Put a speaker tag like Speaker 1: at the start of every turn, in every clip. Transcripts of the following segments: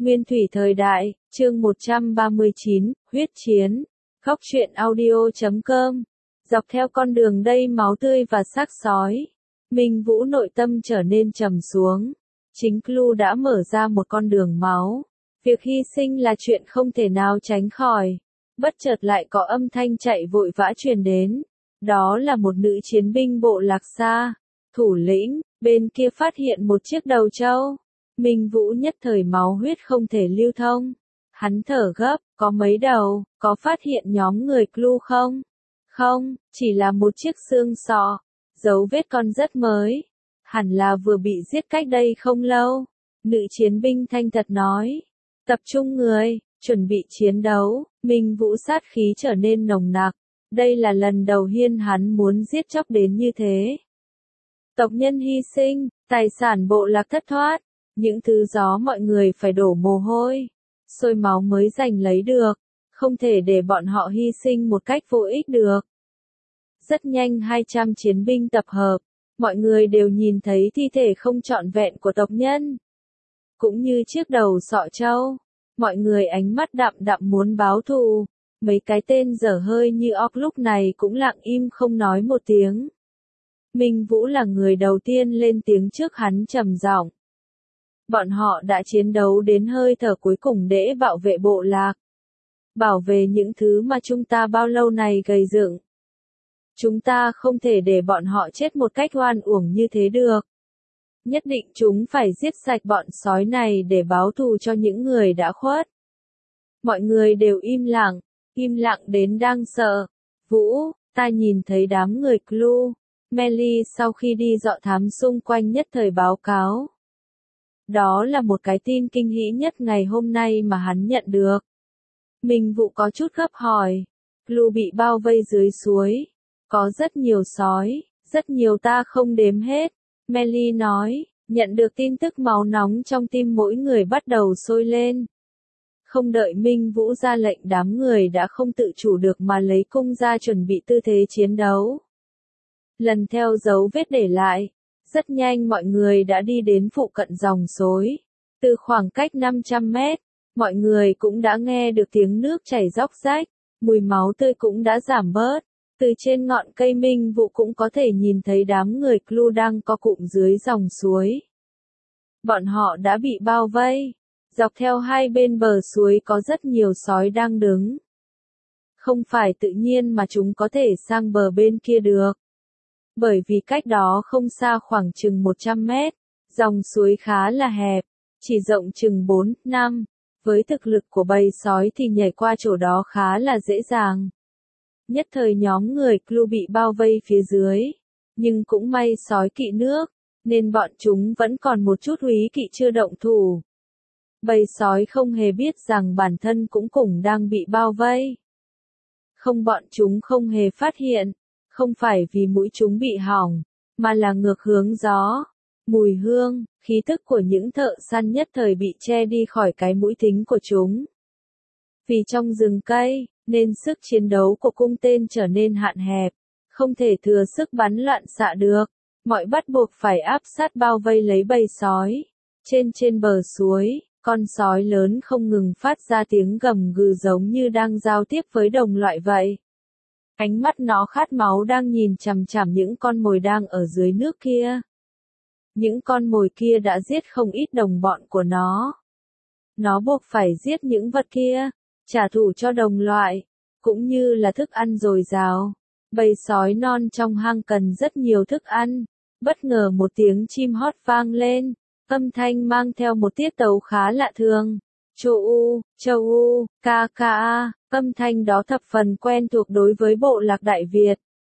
Speaker 1: Nguyên thủy thời đại, chương 139, huyết chiến. Góc truyện audio.com. Dọc theo con đường đầy máu tươi và xác sói, Minh Vũ nội tâm trở nên trầm xuống. Chính Clu đã mở ra một con đường máu. Việc hy sinh là chuyện không thể nào tránh khỏi. Bất chợt lại có âm thanh chạy vội vã truyền đến. Đó là một nữ chiến binh bộ Lạc Sa. Thủ lĩnh, bên kia phát hiện một chiếc đầu trâu. Minh Vũ nhất thời máu huyết không thể lưu thông. Hắn thở gấp, có mấy đầu, có phát hiện nhóm người Clu không? Không, chỉ là một chiếc xương sọ. Dấu vết còn rất mới. Hẳn là vừa bị giết cách đây không lâu. Nữ chiến binh thanh thật nói. Tập trung người, chuẩn bị chiến đấu. Minh Vũ sát khí trở nên nồng nặc. Đây là lần đầu tiên hắn muốn giết chóc đến như thế. Tộc nhân hy sinh, tài sản bộ lạc thất thoát. Những thứ đó mọi người phải đổ mồ hôi, sôi máu mới giành lấy được, không thể để bọn họ hy sinh một cách vô ích được. Rất nhanh 200 chiến binh tập hợp, mọi người đều nhìn thấy thi thể không trọn vẹn của tộc nhân. Cũng như chiếc đầu sọ trâu, mọi người ánh mắt đạm đạm muốn báo thù, mấy cái tên dở hơi như óc lúc này cũng lặng im không nói một tiếng. Minh Vũ là người đầu tiên lên tiếng trước hắn trầm giọng. Bọn họ đã chiến đấu đến hơi thở cuối cùng để bảo vệ bộ lạc. Bảo vệ những thứ mà chúng ta bao lâu này gây dựng. Chúng ta không thể để bọn họ chết một cách oan uổng như thế được. Nhất định chúng phải giết sạch bọn sói này để báo thù cho những người đã khuất. Mọi người đều im lặng đến đang sợ. Vũ, ta nhìn thấy đám người Clu. Melly sau khi đi dọ thám xung quanh nhất thời báo cáo. Đó là một cái tin kinh hỉ nhất ngày hôm nay mà hắn nhận được. Minh Vũ có chút gấp hỏi. Clu bị bao vây dưới suối. Có rất nhiều sói, rất nhiều ta không đếm hết. Melly nói, nhận được tin tức máu nóng trong tim mỗi người bắt đầu sôi lên. Không đợi Minh Vũ ra lệnh đám người đã không tự chủ được mà lấy cung ra chuẩn bị tư thế chiến đấu. Lần theo dấu vết để lại. Rất nhanh mọi người đã đi đến phụ cận dòng suối. Từ khoảng cách 500 mét, mọi người cũng đã nghe được tiếng nước chảy róc rách, mùi máu tươi cũng đã giảm bớt. Từ trên ngọn cây Minh Vũ cũng có thể nhìn thấy đám người Clu đang co cụm dưới dòng suối. Bọn họ đã bị bao vây. Dọc theo hai bên bờ suối có rất nhiều sói đang đứng. Không phải tự nhiên mà chúng có thể sang bờ bên kia được. Bởi vì cách đó không xa khoảng chừng 100 mét, dòng suối khá là hẹp, chỉ rộng chừng 4, 5. Với thực lực của bầy sói thì nhảy qua chỗ đó khá là dễ dàng. Nhất thời nhóm người Clu bị bao vây phía dưới, nhưng cũng may sói kỵ nước, nên bọn chúng vẫn còn một chút úy kỵ chưa động thủ. Bầy sói không hề biết rằng bản thân cũng cùng đang bị bao vây. Không, bọn chúng không hề phát hiện. Không phải vì mũi chúng bị hỏng, mà là ngược hướng gió. Mùi hương, khí tức của những thợ săn nhất thời bị che đi khỏi cái mũi thính của chúng. Vì trong rừng cây, nên sức chiến đấu của cung tên trở nên hạn hẹp, không thể thừa sức bắn loạn xạ được. Mọi bắt buộc phải áp sát bao vây lấy bầy sói. Trên bờ suối, con sói lớn không ngừng phát ra tiếng gầm gừ giống như đang giao tiếp với đồng loại vậy. Ánh mắt nó khát máu đang nhìn chằm chằm những con mồi đang ở dưới nước kia. Những con mồi kia đã giết không ít đồng bọn của nó. Nó buộc phải giết những vật kia, trả thù cho đồng loại, cũng như là thức ăn dồi dào. Bầy sói non trong hang cần rất nhiều thức ăn. Bất ngờ một tiếng chim hót vang lên, âm thanh mang theo một tiết tấu khá lạ thường. Châu U, ca ca, âm thanh đó thập phần quen thuộc đối với bộ lạc Đại Việt.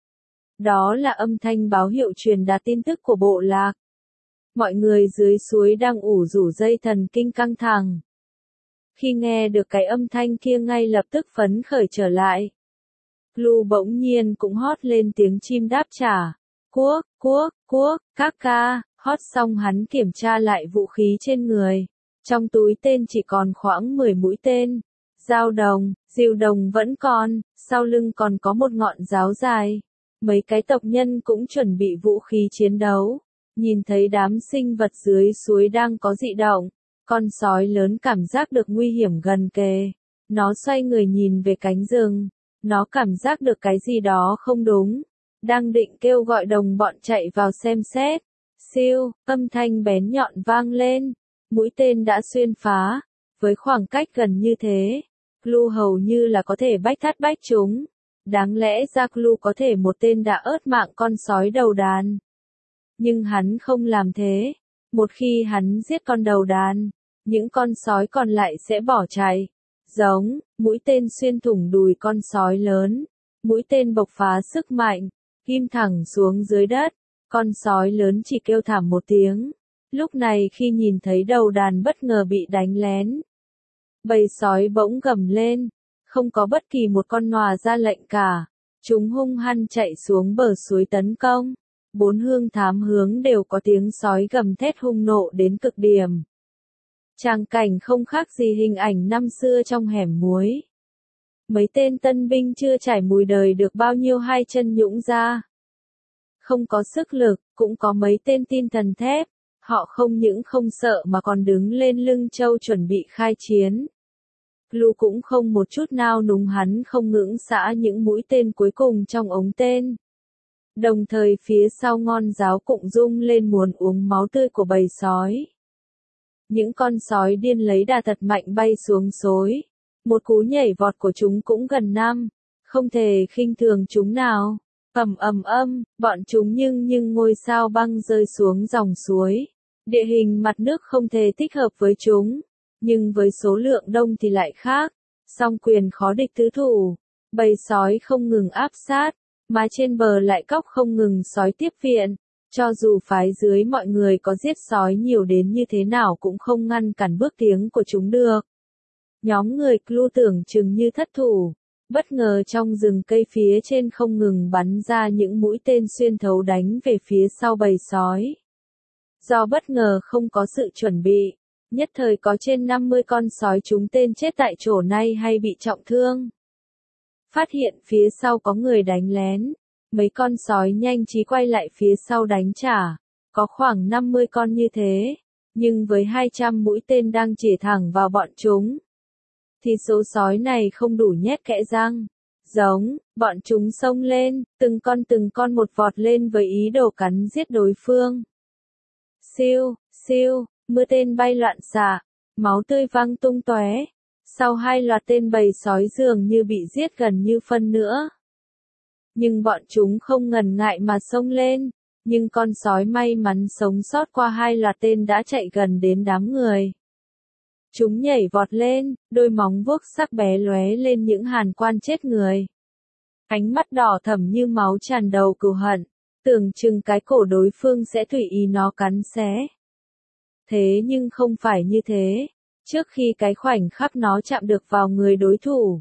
Speaker 1: Đó là âm thanh báo hiệu truyền đạt tin tức của bộ lạc. Mọi người dưới suối đang ủ rủ dây thần kinh căng thẳng. Khi nghe được cái âm thanh kia ngay lập tức phấn khởi trở lại. Clu bỗng nhiên cũng hót lên tiếng chim đáp trả. Cuốc, cuốc, cuốc, các ca, hót xong hắn kiểm tra lại vũ khí trên người. Trong túi tên chỉ còn khoảng 10 mũi tên. Dao đồng, diều đồng vẫn còn, sau lưng còn có một ngọn giáo dài. Mấy cái tộc nhân cũng chuẩn bị vũ khí chiến đấu. Nhìn thấy đám sinh vật dưới suối đang có dị động, Con sói lớn cảm giác được nguy hiểm gần kề. Nó xoay người nhìn về cánh rừng. Nó cảm giác được cái gì đó không đúng. Đang định kêu gọi đồng bọn chạy vào xem xét. Siêu, âm thanh bén nhọn vang lên. Mũi tên đã xuyên phá. Với khoảng cách gần như thế, Clu hầu như là có thể bách thắt bách chúng. Đáng lẽ ra Clu có thể một tên đã ớt mạng con sói đầu đàn. Nhưng hắn không làm thế. Một khi hắn giết con đầu đàn, những con sói còn lại sẽ bỏ chạy. Giống, mũi tên xuyên thủng đùi con sói lớn. Mũi tên bộc phá sức mạnh, ghim thẳng xuống dưới đất. Con sói lớn chỉ kêu thảm một tiếng. Lúc này khi nhìn thấy đầu đàn bất ngờ bị đánh lén, bầy sói bỗng gầm lên. Không có bất kỳ một con nòa ra lệnh cả. Chúng hung hăng chạy xuống bờ suối tấn công. Bốn hương thám hướng đều có tiếng sói gầm thét hung nộ đến cực điểm. Tràng cảnh không khác gì hình ảnh năm xưa trong hẻm muối. Mấy tên tân binh chưa trải mùi đời được bao nhiêu hai chân nhũn ra. Không có sức lực, cũng có mấy tên tin thần thép. Họ không những không sợ mà còn đứng lên lưng trâu chuẩn bị khai chiến. Clu cũng không một chút nào núng, hắn không ngưỡng xả những mũi tên cuối cùng trong ống tên. Đồng thời phía sau ngon giáo cũng rung lên muốn uống máu tươi của bầy sói. Những con sói điên lấy đà thật mạnh bay xuống xối. Một cú nhảy vọt của chúng cũng gần năm. Không thể khinh thường chúng nào. Ầm ầm âm, bọn chúng nhưng ngôi sao băng rơi xuống dòng suối. Địa hình mặt nước không thể thích hợp với chúng. Nhưng với số lượng đông thì lại khác. Song quyền khó địch tứ thủ. Bầy sói không ngừng áp sát. Mà trên bờ lại cóc không ngừng sói tiếp viện. Cho dù phái dưới mọi người có giết sói nhiều đến như thế nào cũng không ngăn cản bước tiến của chúng được. Nhóm người Clu tưởng chừng như thất thủ. Bất ngờ trong rừng cây phía trên không ngừng bắn ra những mũi tên xuyên thấu đánh về phía sau bầy sói. Do bất ngờ không có sự chuẩn bị, nhất thời có trên 50 con sói trúng tên chết tại chỗ nay hay bị trọng thương. Phát hiện phía sau có người đánh lén, mấy con sói nhanh trí quay lại phía sau đánh trả. Có khoảng 50 con như thế, nhưng với 200 mũi tên đang chĩa thẳng vào bọn chúng, thì số sói này không đủ nhét kẽ răng. Giống, bọn chúng xông lên, từng con một vọt lên với ý đồ cắn giết đối phương. Siêu, siêu, mưa tên bay loạn xạ, máu tươi văng tung tóe. Sau hai loạt tên bầy sói dường như bị giết gần như phân nữa. Nhưng bọn chúng không ngần ngại mà xông lên. Nhưng con sói may mắn sống sót qua hai loạt tên đã chạy gần đến đám người. Chúng nhảy vọt lên, đôi móng vuốt sắc bé lóe lên những hàn quan chết người. Ánh mắt đỏ thẫm như máu tràn đầu cừu hận, tưởng chừng cái cổ đối phương sẽ tùy ý nó cắn xé. Thế nhưng không phải như thế. Trước khi cái khoảnh khắc nó chạm được vào người đối thủ,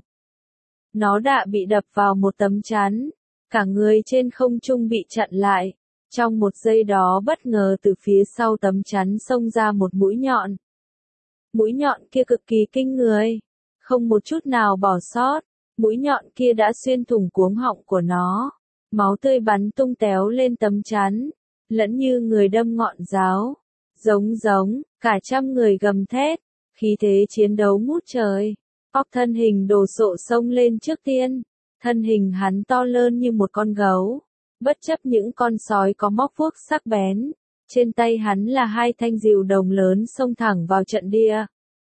Speaker 1: nó đã bị đập vào một tấm chắn. Cả người trên không trung bị chặn lại. Trong một giây đó bất ngờ từ phía sau tấm chắn xông ra một mũi nhọn. Mũi nhọn kia cực kỳ kinh người. Không một chút nào bỏ sót. Mũi nhọn kia đã xuyên thủng cuống họng của nó. Máu tươi bắn tung tóe lên tấm chắn. Lẫn như người đâm ngọn giáo. Giống, cả trăm người gầm thét. Khí thế chiến đấu ngút trời. Óc thân hình đồ sộ xông lên trước tiên. Thân hình hắn to lớn như một con gấu. Bất chấp những con sói có móc vuốt sắc bén. Trên tay hắn là hai thanh rìu đồng lớn xông thẳng vào trận địa.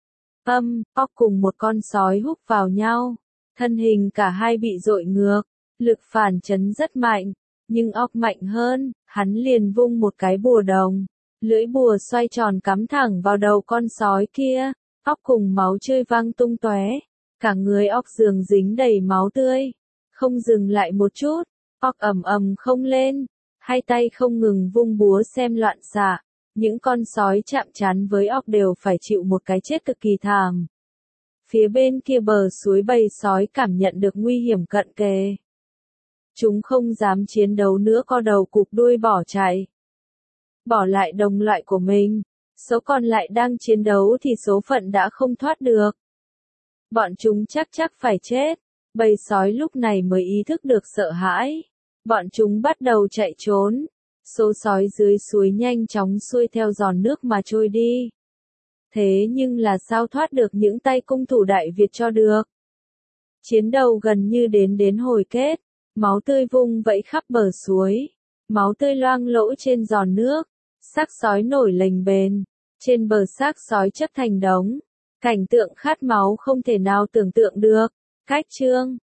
Speaker 1: Óc cùng một con sói húc vào nhau. Thân hình cả hai bị dội ngược. Lực phản chấn rất mạnh. Nhưng óc mạnh hơn, hắn liền vung một cái bùa đồng. Lưỡi bùa xoay tròn cắm thẳng vào đầu con sói kia. Óc cùng máu tươi văng tung tóe. Cả người óc dường dính đầy máu tươi. Không dừng lại một chút. Óc ầm không lên. Hai tay không ngừng vung búa xem loạn xạ. Những con sói chạm trán với óc đều phải chịu một cái chết cực kỳ thảm. Phía bên kia bờ suối bầy sói cảm nhận được nguy hiểm cận kề. Chúng không dám chiến đấu nữa, co đầu cụp đuôi bỏ chạy. Bỏ lại đồng loại của mình. Số còn lại đang chiến đấu thì số phận đã không thoát được. Bọn chúng chắc phải chết. Bầy sói lúc này mới ý thức được sợ hãi. Bọn chúng bắt đầu chạy trốn. Số sói dưới suối nhanh chóng xuôi theo giòn nước mà trôi đi. Thế nhưng là sao thoát được những tay cung thủ Đại Việt cho được. Chiến đầu gần như đến hồi kết, máu tươi vung vẫy khắp bờ suối, máu tươi loang lỗ trên giòn nước, xác sói nổi lềnh bềnh, trên bờ xác sói chất thành đống, cảnh tượng khát máu không thể nào tưởng tượng được. Cách chương